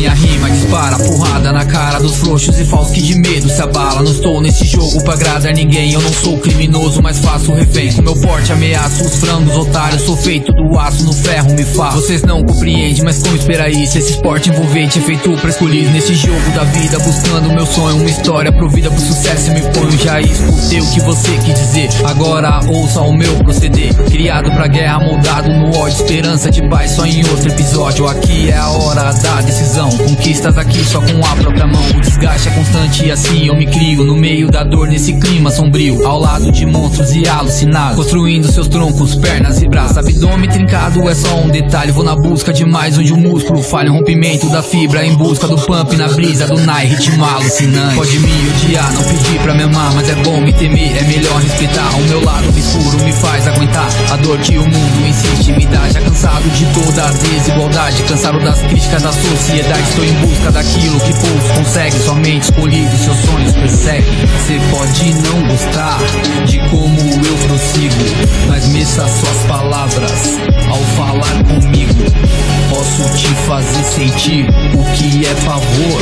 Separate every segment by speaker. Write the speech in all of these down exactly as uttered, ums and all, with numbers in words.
Speaker 1: minha rima dispara porrada na cara dos frouxos e falsos que de medo se abala. Não estou nesse jogo pra agradar ninguém, eu não sou criminoso, mas faço refém. Com meu porte ameaço os frangos otários, sou feito do aço, no ferro me faço. Vocês não compreendem, mas como espera aí, se esse esporte envolvente é feito pra escolher nesse jogo da vida, buscando meu sonho, uma história provida pro sucesso. Me ponho, já escutei o que você quis dizer, agora ouça o meu proceder. Criado pra guerra, moldado no ódio, esperança de paz só em outro episódio. Aqui é a hora da decisão, conquistas aqui só com a própria mão. O desgaste é constante e assim eu me crio no meio da dor, nesse clima sombrio, ao lado de monstros e alucinados, construindo seus troncos, pernas e braços. Abdômen trincado é só um detalhe, vou na busca de mais onde o músculo falha, um rompimento da fibra em busca do pump na brisa do Nai, ritmo alucinante. Pode me odiar, não pedir pra me amar, mas é bom me temer, é melhor respeitar. O meu lado obscuro me faz aguentar a dor que o mundo insiste em me dar. Já cansado de toda a desigualdade, cansado das críticas da sociedade, estou em busca daquilo que poucos conseguem, somente escolhidos seus sonhos perseguem. Você pode não gostar de como eu prossigo, mas meça suas palavras ao falar comigo. Posso te fazer sentir o que é pavor,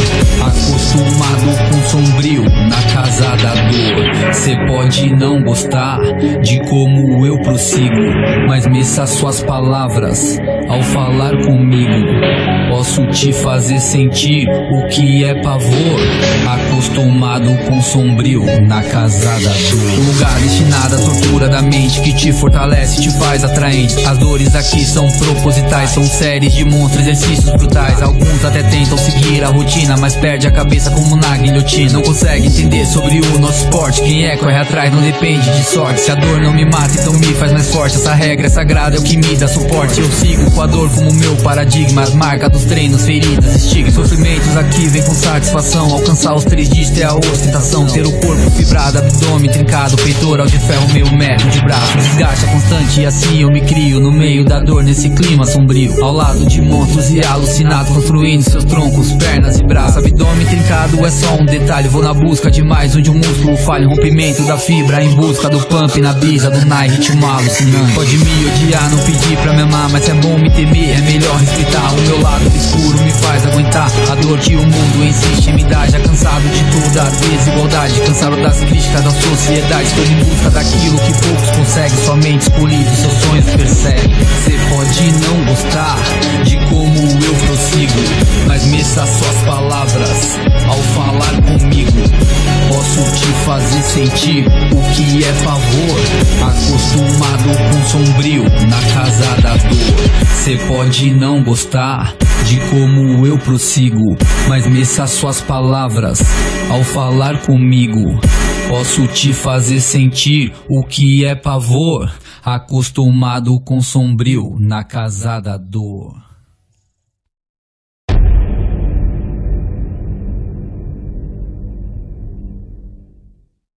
Speaker 1: acostumado com sombrio na casa da dor. Cê pode não gostar de como eu prossigo, mas meça suas palavras ao falar comigo. Posso te fazer sentir o que é pavor, acostumado com sombrio na casa da dor. Um lugar destinado à tortura da mente que te fortalece, te faz atraente. As dores aqui são propositais, são séries de monstros, exercícios brutais. Alguns até tentam seguir a rotina, mas perde a cabeça como na guilhotina. Não consegue entender sobre o nosso esporte, quem é corre atrás não depende de sorte. Se a dor não me mata, então me faz mais forte. Essa regra é sagrada, é o que me dá suporte. Eu sigo com a dor como meu paradigma, as marcas dos treinos, feridas, estigmas. Sofrimentos aqui vem com satisfação, alcançar os três dígitos é a ostentação. Ter o corpo fibrado, abdômen trincado, peitoral de ferro, meio metro de braço. Desgaste é constante e assim eu me crio no meio da dor, nesse clima sombrio, ao lado de monstros e alucinados, construindo seus troncos, pernas e braços. Abdômen trincado é só um detalhe, vou na busca de mais onde o músculo falha, um rompimento da fibra em busca do pump na brisa do Nai, ritmo alucinante. Pode me odiar, não pedir pra me amar, mas é bom me temer, é melhor respeitar. O meu lado obscuro me faz aguentar a dor que o mundo insiste em me dar. Já cansado de toda a desigualdade, cansado das críticas da sociedade, estou em busca daquilo que poucos conseguem, somente escolhidos seus sonhos perseguem. Cê pode não gostar de como eu prossigo, mas meça suas palavras ao falar comigo. Posso te fazer sentir o que é pavor, acostumado com sombrio na casa da dor. Cê pode não gostar de como eu prossigo, mas meça suas palavras ao falar comigo. Posso te fazer sentir o que é pavor, acostumado com sombrio na casa da dor.